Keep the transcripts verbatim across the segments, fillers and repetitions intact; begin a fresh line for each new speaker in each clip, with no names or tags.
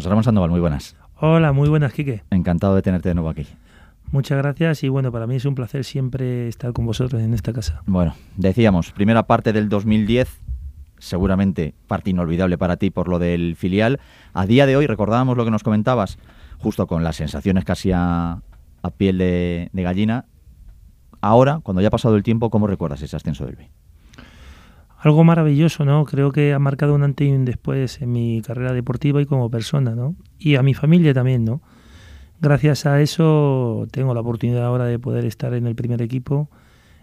José Ramón Sandoval, muy buenas.
Hola, muy buenas, Quique.
Encantado de tenerte de nuevo aquí.
Muchas gracias y bueno, para mí es un placer siempre estar con vosotros en esta casa.
Bueno, decíamos, primera parte del dos mil diez, seguramente parte inolvidable para ti por lo del filial. A día de hoy, recordábamos lo que nos comentabas, justo con las sensaciones casi a, a piel de, de gallina. Ahora, cuando ya ha pasado el tiempo, ¿cómo recuerdas ese ascenso del B?
Algo maravilloso, ¿no? Creo que ha marcado un antes y un después en mi carrera deportiva y como persona, ¿no? Y a mi familia también, ¿no? Gracias a eso tengo la oportunidad ahora de poder estar en el primer equipo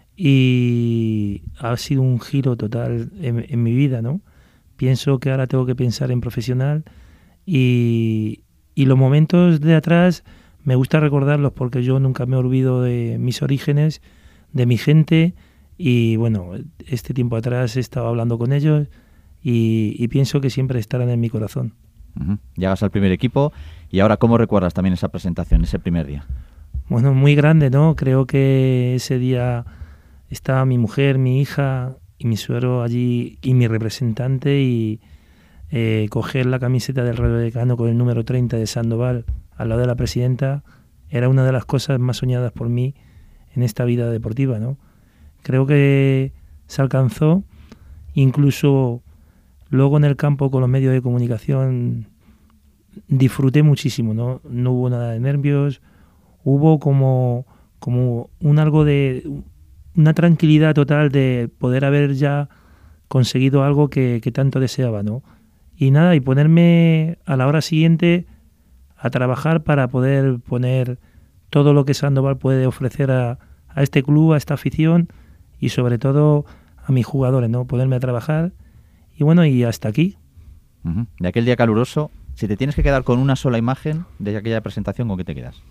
y ha sido un giro total en, en mi vida, ¿no? Pienso que ahora tengo que pensar en profesional y, y los momentos de atrás me gusta recordarlos porque yo nunca me olvido de mis orígenes, de mi gente. Y bueno, este tiempo atrás he estado hablando con ellos y, y pienso que siempre estarán en mi corazón.
Uh-huh. Llegas al primer equipo y ahora, ¿cómo recuerdas también esa presentación, ese primer día?
Bueno, muy grande, ¿no? Creo que ese día estaba mi mujer, mi hija y mi suegro allí y mi representante y eh, coger la camiseta del Rayo Vallecano con el número treinta de Sandoval al lado de la presidenta era una de las cosas más soñadas por mí en esta vida deportiva, ¿no? Creo que se alcanzó, incluso luego en el campo con los medios de comunicación disfruté muchísimo, ¿no? No hubo nada de nervios, hubo como, como un algo de una tranquilidad total de poder haber ya conseguido algo que, que tanto deseaba, ¿no? Y nada, y ponerme a la hora siguiente a trabajar para poder poner todo lo que Sandoval puede ofrecer a, a este club, a esta afición y sobre todo a mis jugadores, ¿no? Ponerme a trabajar y bueno, y hasta aquí.
Uh-huh. De aquel día caluroso, si te tienes que quedar con una sola imagen de aquella presentación, ¿con qué te quedas?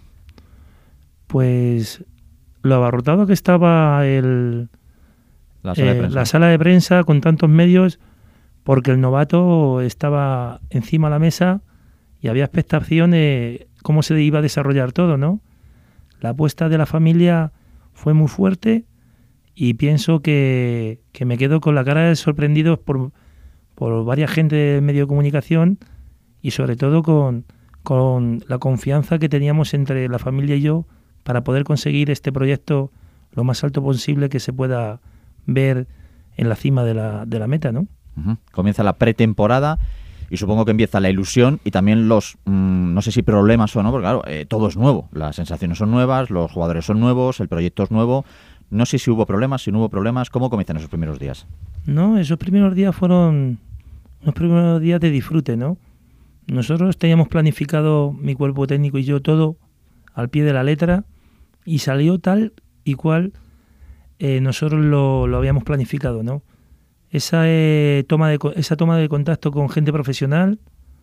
Pues lo abarrotado que estaba el,
la, sala
eh,
de prensa.
la sala de prensa con tantos medios, porque el novato estaba encima de la mesa y había expectación de cómo se iba a desarrollar todo, ¿no? La apuesta de la familia fue muy fuerte y pienso que, que me quedo con la cara de sorprendidos por, por varias gente de medio de comunicación y sobre todo con, con la confianza que teníamos entre la familia y yo para poder conseguir este proyecto lo más alto posible que se pueda ver en la cima de la, de la meta, ¿no?
Uh-huh. Comienza la pretemporada y supongo que empieza la ilusión y también los, mmm, no sé si problemas o no, porque claro, eh, todo es nuevo, las sensaciones son nuevas, los jugadores son nuevos, el proyecto es nuevo. No sé si hubo problemas, si no hubo problemas, ¿cómo comienzan esos primeros días?
No, esos primeros días fueron unos primeros días de disfrute, ¿no? Nosotros teníamos planificado, mi cuerpo técnico y yo, todo al pie de la letra y salió tal y cual eh, nosotros lo, lo habíamos planificado, ¿no? Esa, eh, toma de, esa toma de contacto con gente profesional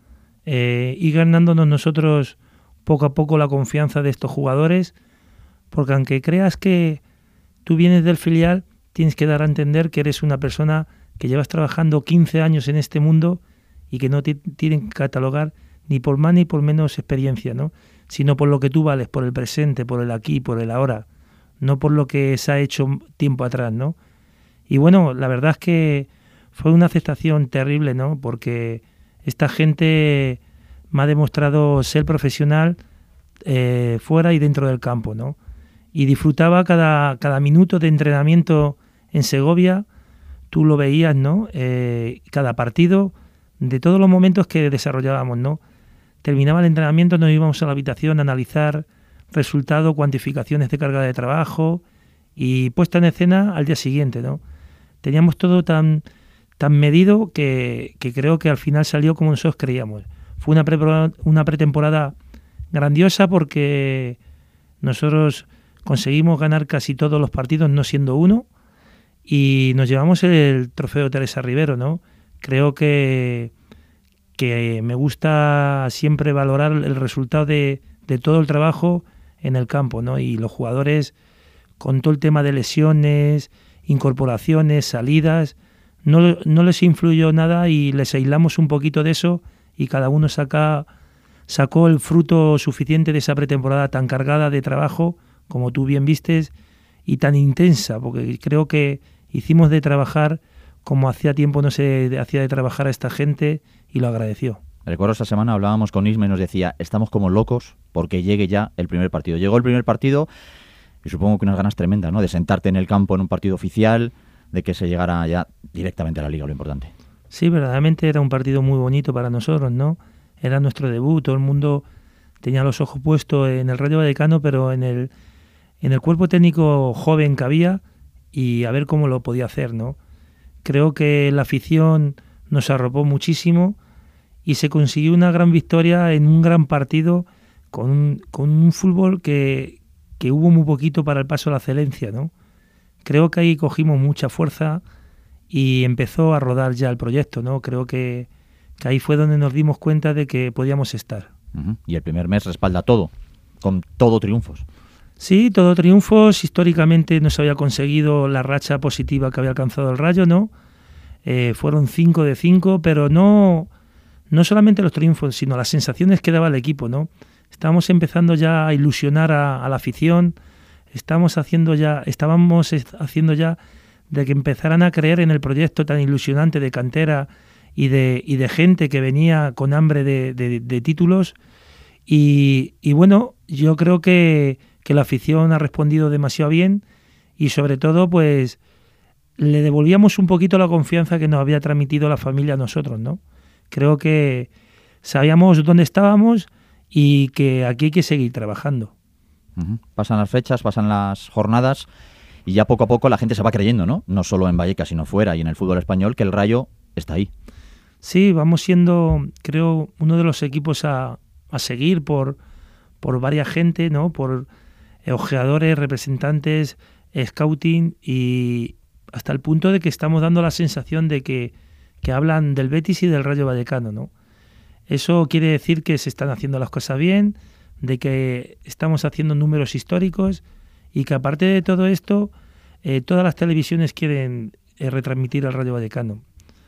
eh, y ganándonos nosotros poco a poco la confianza de estos jugadores, porque aunque creas que tú vienes del filial, tienes que dar a entender que eres una persona que llevas trabajando quince años en este mundo y que no te tienen que catalogar ni por más ni por menos experiencia, ¿no? Sino por lo que tú vales, por el presente, por el aquí, por el ahora, no por lo que se ha hecho tiempo atrás, ¿no? Y bueno, la verdad es que fue una aceptación terrible, ¿no? Porque esta gente me ha demostrado ser profesional eh, fuera y dentro del campo, ¿no? Y disfrutaba cada, cada minuto de entrenamiento en Segovia, tú lo veías, ¿no? Eh, cada partido, de todos los momentos que desarrollábamos, ¿no? Terminaba el entrenamiento, nos íbamos a la habitación a analizar resultados, cuantificaciones de carga de trabajo y puesta en escena al día siguiente, ¿no? Teníamos todo tan, tan medido que, que creo que al final salió como nosotros creíamos. Fue una, pre, una pretemporada grandiosa porque nosotros conseguimos ganar casi todos los partidos, no siendo uno, y nos llevamos el trofeo Teresa Rivero, ¿no? Creo que, que me gusta siempre valorar el resultado de, de todo el trabajo en el campo, ¿no? Y los jugadores, con todo el tema de lesiones, incorporaciones, salidas, no, no les influyó nada y les aislamos un poquito de eso y cada uno saca, sacó el fruto suficiente de esa pretemporada tan cargada de trabajo, como tú bien vistes, y tan intensa, porque creo que hicimos de trabajar como hacía tiempo no se hacía de trabajar a esta gente y lo agradeció.
Recuerdo esa semana hablábamos con Isma y nos decía, estamos como locos porque llegue ya el primer partido. Llegó el primer partido y supongo que unas ganas tremendas, ¿no? De sentarte en el campo en un partido oficial, de que se llegara ya directamente a la Liga, lo importante.
Sí, verdaderamente era un partido muy bonito para nosotros, ¿no? Era nuestro debut, todo el mundo tenía los ojos puestos en el Rayo Vallecano, pero en el, en el cuerpo técnico joven que había y a ver cómo lo podía hacer, ¿no? Creo que la afición nos arropó muchísimo y se consiguió una gran victoria en un gran partido con un, con un fútbol que, que hubo muy poquito para el paso a la excelencia, ¿no? Creo que ahí cogimos mucha fuerza y empezó a rodar ya el proyecto, ¿no? Creo que, que ahí fue donde nos dimos cuenta de que podíamos estar.
Uh-huh. Y el primer mes respalda todo, con todo triunfos.
Sí, todo triunfos. Históricamente no se había conseguido la racha positiva que había alcanzado el Rayo, ¿no? Eh, fueron cinco de cinco, pero no, no solamente los triunfos, sino las sensaciones que daba el equipo, ¿no? Estábamos empezando ya a ilusionar a, a la afición, estamos haciendo ya, estábamos haciendo ya de que empezaran a creer en el proyecto tan ilusionante de cantera y de, y de gente que venía con hambre de, de, de títulos. Y, y bueno, yo creo que, que la afición ha respondido demasiado bien y sobre todo pues le devolvíamos un poquito la confianza que nos había transmitido la familia a nosotros, ¿no? Creo que sabíamos dónde estábamos y que aquí hay que seguir trabajando.
Uh-huh. Pasan las fechas, pasan las jornadas y ya poco a poco la gente se va creyendo, ¿no? No solo en Vallecas, sino fuera y en el fútbol español, que el Rayo está ahí.
Sí, vamos siendo, creo, uno de los equipos a, a seguir por, por varias gente, ¿no? Por ojeadores, representantes, scouting y hasta el punto de que estamos dando la sensación de que, que hablan del Betis y del Rayo Vallecano, ¿no? Eso quiere decir que se están haciendo las cosas bien, de que estamos haciendo números históricos y que aparte de todo esto, eh, todas las televisiones quieren eh, retransmitir al Rayo Vallecano.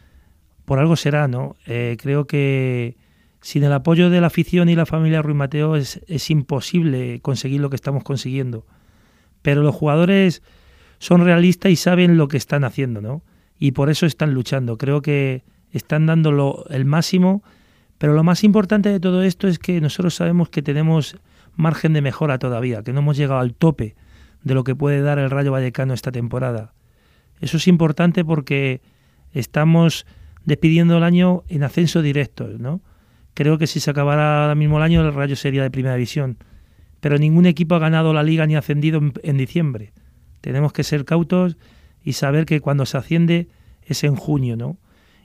Por algo será, ¿no? Eh, creo que sin el apoyo de la afición y la familia Ruiz Mateo es, es imposible conseguir lo que estamos consiguiendo. Pero los jugadores son realistas y saben lo que están haciendo, ¿no? Y por eso están luchando. Creo que están dando lo, el máximo, pero lo más importante de todo esto es que nosotros sabemos que tenemos margen de mejora todavía, que no hemos llegado al tope de lo que puede dar el Rayo Vallecano esta temporada. Eso es importante porque estamos despidiendo el año en ascenso directo, ¿no? Creo que si se acabara ahora mismo el año, el Rayo sería de primera división. Pero ningún equipo ha ganado la Liga ni ha ascendido en, en diciembre. Tenemos que ser cautos y saber que cuando se asciende es en junio, ¿no?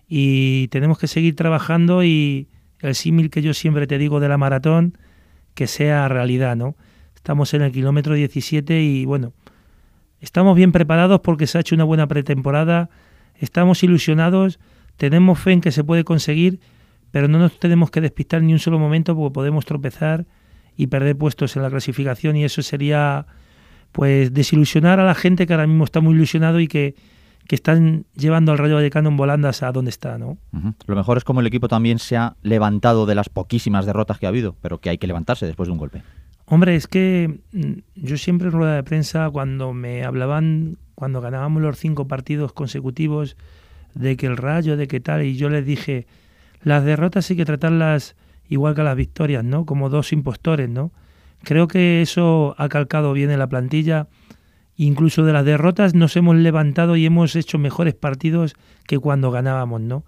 Y tenemos que seguir trabajando y el símil que yo siempre te digo de la maratón, que sea realidad, ¿no? Estamos en el kilómetro diecisiete y, bueno, estamos bien preparados porque se ha hecho una buena pretemporada, estamos ilusionados, tenemos fe en que se puede conseguir, pero no nos tenemos que despistar ni un solo momento porque podemos tropezar y perder puestos en la clasificación y eso sería, pues, desilusionar a la gente que ahora mismo está muy ilusionado y que, que están llevando al Rayo Vallecano en volandas a donde está, ¿no?
Uh-huh. Lo mejor es como el equipo también se ha levantado de las poquísimas derrotas que ha habido, pero que hay que levantarse después de un golpe.
Hombre, es que yo siempre en rueda de prensa, cuando me hablaban, cuando ganábamos los cinco partidos consecutivos, de que el Rayo, de que tal, y yo les dije, las derrotas hay que tratarlas igual que las victorias, ¿no? Como dos impostores, ¿no? Creo que eso ha calcado bien en la plantilla. Incluso de las derrotas nos hemos levantado y hemos hecho mejores partidos que cuando ganábamos, ¿no?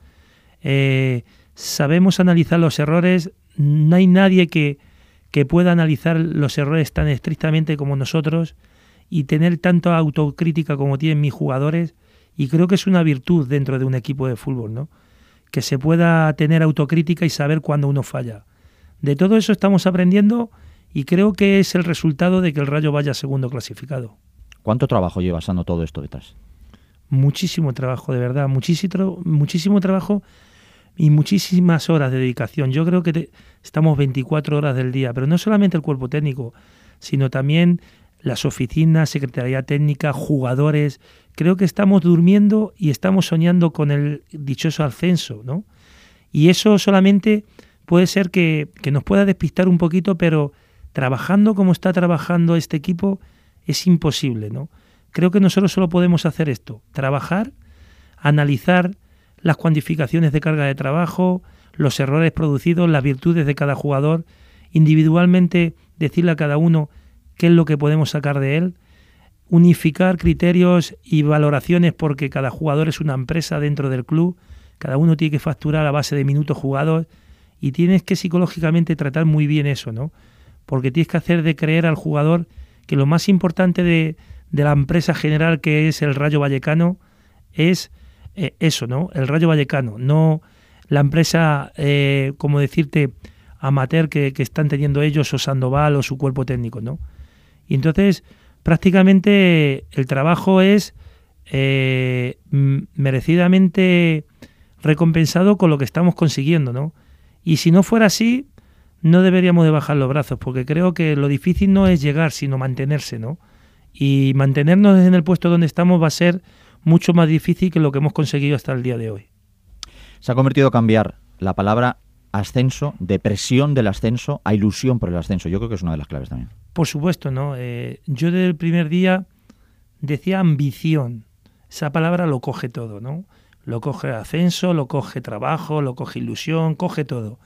Eh, sabemos analizar los errores, no hay nadie que, que pueda analizar los errores tan estrictamente como nosotros y tener tanta autocrítica como tienen mis jugadores, y creo que es una virtud dentro de un equipo de fútbol, ¿no? Que se pueda tener autocrítica y saber cuándo uno falla. De todo eso estamos aprendiendo y creo que es el resultado de que el Rayo vaya segundo clasificado.
¿Cuánto trabajo lleva Sano todo esto detrás?
Muchísimo trabajo, de verdad, muchísimo, muchísimo trabajo y muchísimas horas de dedicación. Yo creo que te, estamos veinticuatro horas del día, pero no solamente el cuerpo técnico, sino también las oficinas, secretaría técnica, jugadores. Creo que estamos durmiendo y estamos soñando con el dichoso ascenso, ¿no? Y eso solamente puede ser que, que nos pueda despistar un poquito, pero trabajando como está trabajando este equipo es imposible, ¿no? Creo que nosotros solo podemos hacer esto, trabajar, analizar las cuantificaciones de carga de trabajo, los errores producidos, las virtudes de cada jugador, individualmente decirle a cada uno qué es lo que podemos sacar de él, unificar criterios y valoraciones porque cada jugador es una empresa dentro del club, cada uno tiene que facturar a base de minutos jugados y tienes que psicológicamente tratar muy bien eso, ¿no? Porque tienes que hacer de creer al jugador que lo más importante de, de la empresa general que es el Rayo Vallecano es eh, eso, ¿no? El Rayo Vallecano, no la empresa, eh, como decirte, amateur que, que están teniendo ellos o Sandoval o su cuerpo técnico, ¿no? Y entonces prácticamente el trabajo es eh, merecidamente recompensado con lo que estamos consiguiendo, ¿no? Y si no fuera así, no deberíamos de bajar los brazos, porque creo que lo difícil no es llegar, sino mantenerse, ¿no? Y mantenernos en el puesto donde estamos va a ser mucho más difícil que lo que hemos conseguido hasta el día de hoy.
Se ha convertido a cambiar la palabra ascenso, de presión del ascenso, a ilusión por el ascenso. Yo creo que es una de las claves también.
Por supuesto, ¿no? Eh, yo desde el primer día decía ambición. Esa palabra lo coge todo, ¿no? Lo coge ascenso, lo coge trabajo, lo coge ilusión, coge todo.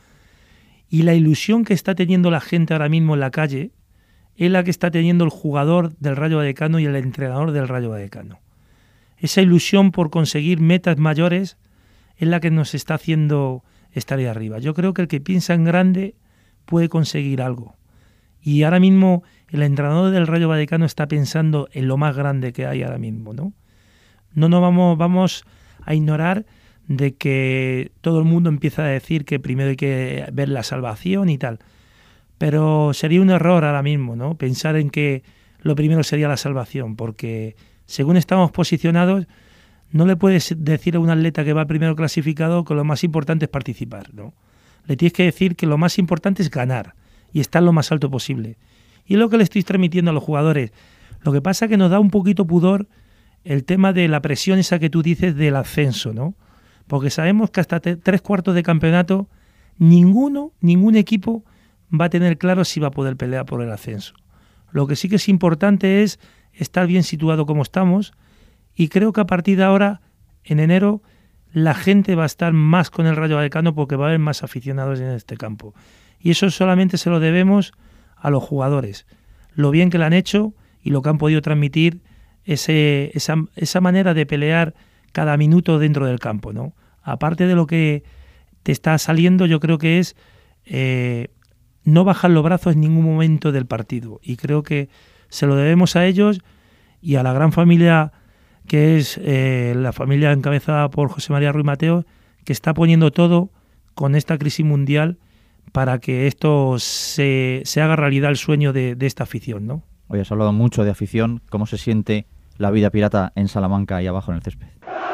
Y la ilusión que está teniendo la gente ahora mismo en la calle es la que está teniendo el jugador del Rayo Vallecano y el entrenador del Rayo Vallecano. Esa ilusión por conseguir metas mayores es la que nos está haciendo estar ahí arriba. Yo creo que el que piensa en grande puede conseguir algo. Y ahora mismo el entrenador del Rayo Vallecano está pensando en lo más grande que hay ahora mismo, ¿no? No nos vamos, vamos a ignorar de que todo el mundo empieza a decir que primero hay que ver la salvación y tal. Pero sería un error ahora mismo, ¿no? Pensar en que lo primero sería la salvación, porque según estamos posicionados, no le puedes decir a un atleta que va primero clasificado que lo más importante es participar, ¿no? Le tienes que decir que lo más importante es ganar y estar lo más alto posible. Y es lo que le estoy transmitiendo a los jugadores. Lo que pasa es que nos da un poquito pudor el tema de la presión esa que tú dices del ascenso, ¿no? Porque sabemos que hasta te, tres cuartos de campeonato ninguno, ningún equipo va a tener claro si va a poder pelear por el ascenso. Lo que sí que es importante es estar bien situado como estamos y creo que a partir de ahora, en enero, la gente va a estar más con el Rayo Vallecano porque va a haber más aficionados en este campo. Y eso solamente se lo debemos a los jugadores. Lo bien que lo han hecho y lo que han podido transmitir ese, esa, esa manera de pelear cada minuto dentro del campo, ¿no? Aparte de lo que te está saliendo, yo creo que es eh, no bajar los brazos en ningún momento del partido. Y creo que se lo debemos a ellos y a la gran familia que es eh, la familia encabezada por José María Ruiz Mateo, que está poniendo todo con esta crisis mundial para que esto se, se haga realidad el sueño de, de esta afición, ¿no?
Hoy has hablado mucho de afición. ¿Cómo se siente la vida pirata en Salamanca y abajo en el césped?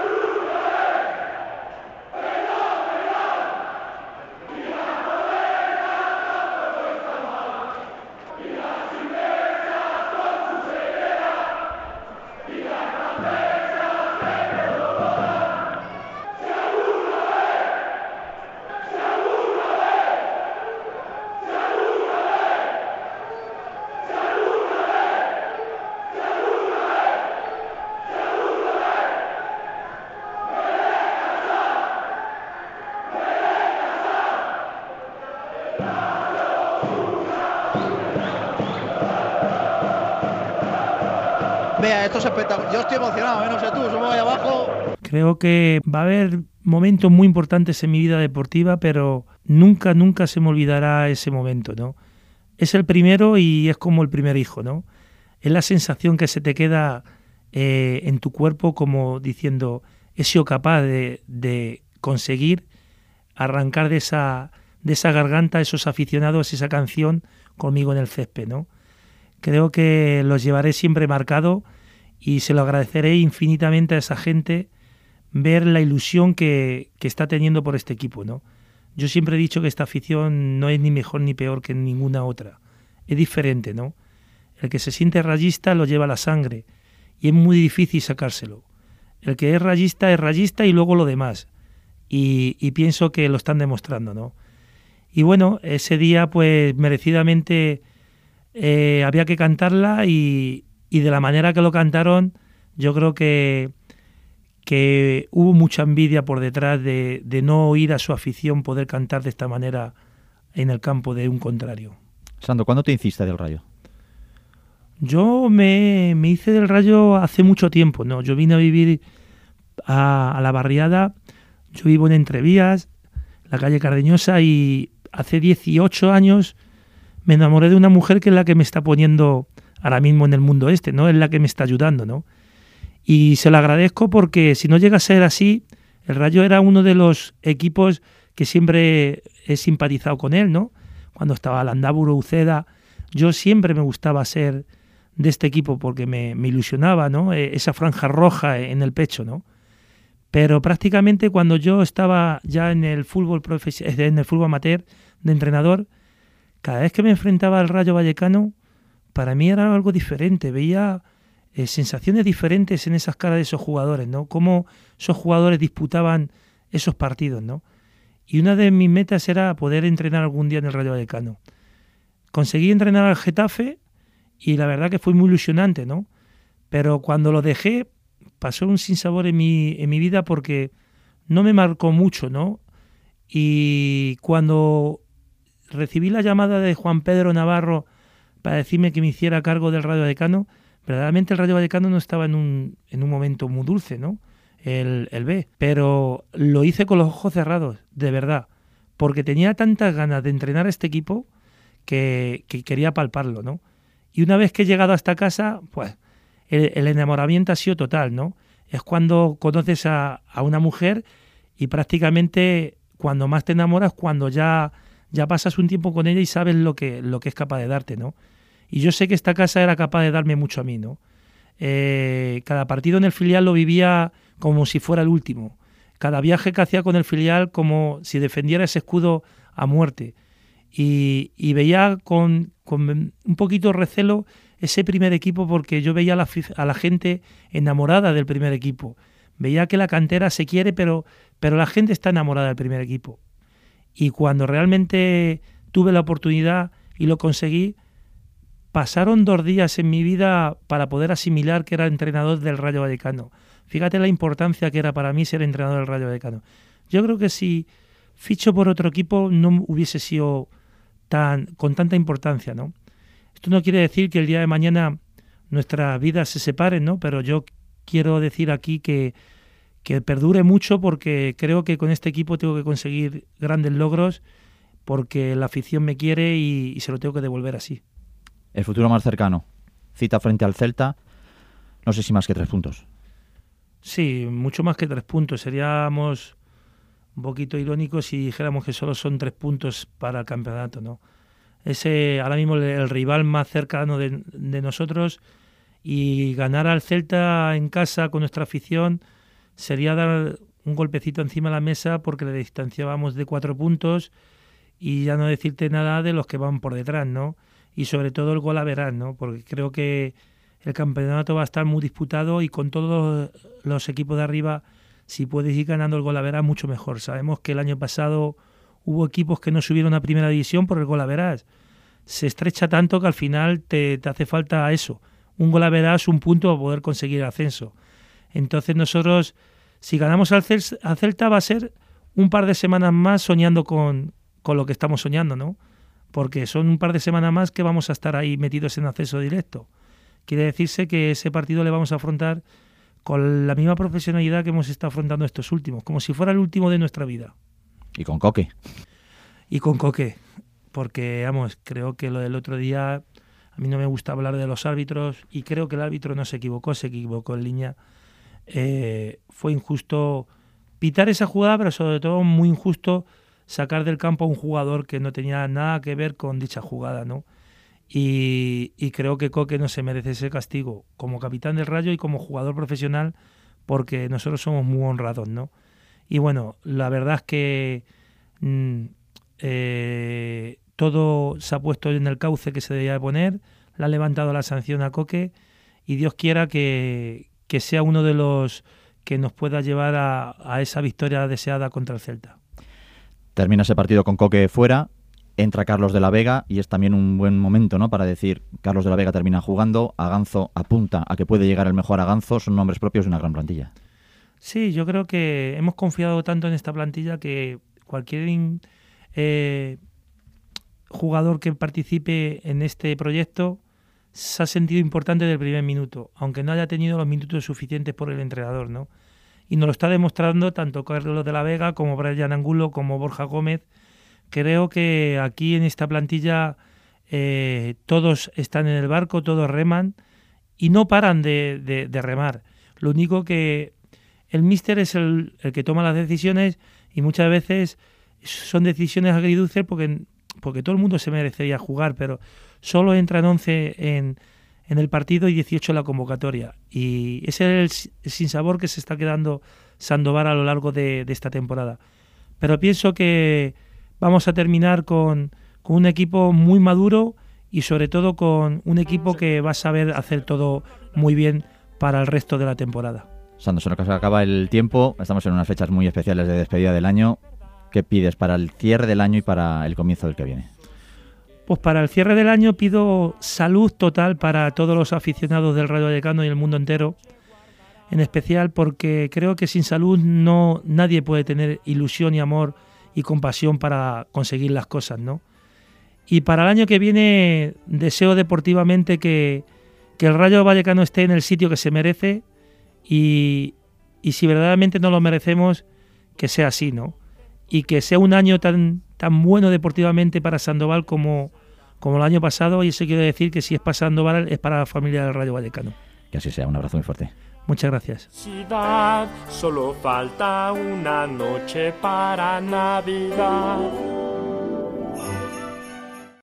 Vea, esto es espectacular. Yo estoy emocionado, ¿eh? No sé tú, somos ahí abajo.
Creo que va a haber momentos muy importantes en mi vida deportiva, pero nunca, nunca se me olvidará ese momento, ¿no? Es el primero y es como el primer hijo, ¿no? Es la sensación que se te queda eh, en tu cuerpo como diciendo, he sido capaz de, de conseguir arrancar de esa, de esa garganta a esos aficionados esa canción conmigo en el césped, ¿no? Creo que los llevaré siempre marcado y se lo agradeceré infinitamente a esa gente ver la ilusión que, que está teniendo por este equipo, ¿no? Yo siempre he dicho que esta afición no es ni mejor ni peor que ninguna otra. Es diferente, ¿no? El que se siente rayista lo lleva a la sangre y es muy difícil sacárselo. El que es rayista es rayista y luego lo demás. Y, y pienso que lo están demostrando, ¿no? Y bueno, ese día pues merecidamente eh, había que cantarla y, y de la manera que lo cantaron yo creo que, que hubo mucha envidia por detrás de, de no oír a su afición poder cantar de esta manera en el campo de un contrario.
Sandro, ¿cuándo te hiciste del Rayo?
Yo me, me hice del Rayo hace mucho tiempo, ¿no? Yo vine a vivir a, a la barriada, yo vivo en Entrevías, la calle Cardeñosa, y hace dieciocho años me enamoré de una mujer que es la que me está poniendo ahora mismo en el mundo este, ¿no? Es la que me está ayudando, ¿no? Y se lo agradezco porque si no llega a ser así, el Rayo era uno de los equipos que siempre he simpatizado con él, ¿no? Cuando estaba Landaburu, Uceda, yo siempre me gustaba ser de este equipo porque me, me ilusionaba, ¿no? Esa franja roja en el pecho, ¿no? Pero prácticamente cuando yo estaba ya en el fútbol profesional, en el fútbol amateur de entrenador, cada vez que me enfrentaba al Rayo Vallecano, para mí era algo diferente. Veía eh, sensaciones diferentes en esas caras de esos jugadores, ¿no? Cómo esos jugadores disputaban esos partidos, ¿no? Y una de mis metas era poder entrenar algún día en el Rayo Vallecano. Conseguí entrenar al Getafe y la verdad que fue muy ilusionante, ¿no? Pero cuando lo dejé, pasó un sinsabor en mi, en mi vida porque no me marcó mucho, ¿no? Y cuando recibí la llamada de Juan Pedro Navarro para decirme que me hiciera cargo del Rayo Vallecano, verdaderamente el Rayo Vallecano no estaba en un, en un momento muy dulce, ¿no? El, el B. Pero lo hice con los ojos cerrados, de verdad, porque tenía tantas ganas de entrenar a este equipo que, que quería palparlo, ¿no? Y una vez que he llegado a esta casa, pues el, el enamoramiento ha sido total, ¿no? Es cuando conoces a, a una mujer y prácticamente cuando más te enamoras, cuando ya, ya pasas un tiempo con ella y sabes lo que, lo que es capaz de darte, ¿no? Y yo sé que esta casa era capaz de darme mucho a mí, ¿no? Eh, cada partido en el filial lo vivía como si fuera el último. Cada viaje que hacía con el filial como si defendiera ese escudo a muerte. Y, y veía con, con un poquito de recelo ese primer equipo porque yo veía a la, a la gente enamorada del primer equipo. Veía que la cantera se quiere, pero, pero la gente está enamorada del primer equipo. Y cuando realmente tuve la oportunidad y lo conseguí, pasaron dos días en mi vida para poder asimilar que era entrenador del Rayo Vallecano. Fíjate la importancia que era para mí ser entrenador del Rayo Vallecano. Yo creo que si ficho por otro equipo no hubiese sido tan con tanta importancia, ¿no? Esto no quiere decir que el día de mañana nuestras vidas se separen, ¿no? Pero yo quiero decir aquí que, que perdure mucho porque creo que con este equipo tengo que conseguir grandes logros porque la afición me quiere y, y se lo tengo que devolver así.
El futuro más cercano, cita frente al Celta, no sé si más que tres puntos.
Sí, mucho más que tres puntos. Seríamos un poquito irónicos si dijéramos que solo son tres puntos para el campeonato, ¿no? Ese ahora mismo el, el rival más cercano de, de nosotros, y ganar al Celta en casa con nuestra afición sería dar un golpecito encima de la mesa porque le distanciábamos de cuatro puntos y ya no decirte nada de los que van por detrás, ¿no? Y sobre todo el gol a verás, ¿no? Porque creo que el campeonato va a estar muy disputado y con todos los equipos de arriba, si puedes ir ganando el gol a verás, mucho mejor. Sabemos que el año pasado hubo equipos que no subieron a primera división por el gol a verás. Se estrecha tanto que al final te, te hace falta eso, un gol a verás, un punto para poder conseguir el ascenso. Entonces nosotros, si ganamos al Celta, va a ser un par de semanas más soñando con, con lo que estamos soñando, ¿no? Porque son un par de semanas más que vamos a estar ahí metidos en acceso directo. Quiere decirse que ese partido le vamos a afrontar con la misma profesionalidad que hemos estado afrontando estos últimos, como si fuera el último de nuestra vida.
Y con Coque.
Y con Coque, porque, vamos, creo que lo del otro día, a mí no me gusta hablar de los árbitros, y creo que el árbitro no se equivocó, se equivocó en línea. Eh, fue injusto pitar esa jugada, pero sobre todo muy injusto sacar del campo a un jugador que no tenía nada que ver con dicha jugada, ¿no? Y, y creo que Coque no se merece ese castigo como capitán del Rayo y como jugador profesional, porque nosotros somos muy honrados, ¿no? Y bueno, la verdad es que mmm, eh, todo se ha puesto en el cauce que se debía de poner, le ha levantado la sanción a Coque y Dios quiera que, que sea uno de los que nos pueda llevar a, a esa victoria deseada contra el Celta.
Termina ese partido con Coque fuera, entra Carlos de la Vega y es también un buen momento, ¿no?, para decir, Carlos de la Vega termina jugando, Aganzo apunta a que puede llegar el mejor Aganzo, son nombres propios de una gran plantilla.
Sí, yo creo que hemos confiado tanto en esta plantilla que cualquier eh, jugador que participe en este proyecto se ha sentido importante desde el primer minuto, aunque no haya tenido los minutos suficientes por el entrenador, ¿no? Y nos lo está demostrando tanto Carlos de la Vega como Brian Angulo como Borja Gómez. Creo que aquí en esta plantilla eh, todos están en el barco, todos reman y no paran de, de, de remar. Lo único que el míster es el, el que toma las decisiones y muchas veces son decisiones agridulces porque, porque todo el mundo se merecería jugar, pero solo entran once en, en el partido y dieciocho en la convocatoria. Y ese es el, el sinsabor que se está quedando Sandoval a lo largo de, de esta temporada. Pero pienso que vamos a terminar con, con un equipo muy maduro y sobre todo con un equipo que va a saber hacer todo muy bien para el resto de la temporada.
Sando, se nos acaba el tiempo, estamos en unas fechas muy especiales de despedida del año. ¿Qué pides para el cierre del año y para el comienzo del que viene?
Pues para el cierre del año pido salud total para todos los aficionados del Rayo Vallecano y el mundo entero, en especial porque creo que sin salud no nadie puede tener ilusión y amor y compasión para conseguir las cosas, ¿no? Y para el año que viene deseo deportivamente que, que el Rayo Vallecano esté en el sitio que se merece y, y si verdaderamente no lo merecemos, que sea así, ¿no? Y que sea un año tan, tan bueno deportivamente para Sandoval como, como el año pasado, y eso quiere decir que si es para Sandoval es para la familia del Rayo Vallecano.
Que así sea, un abrazo muy fuerte.
Muchas gracias.
Solo falta una noche para Navidad.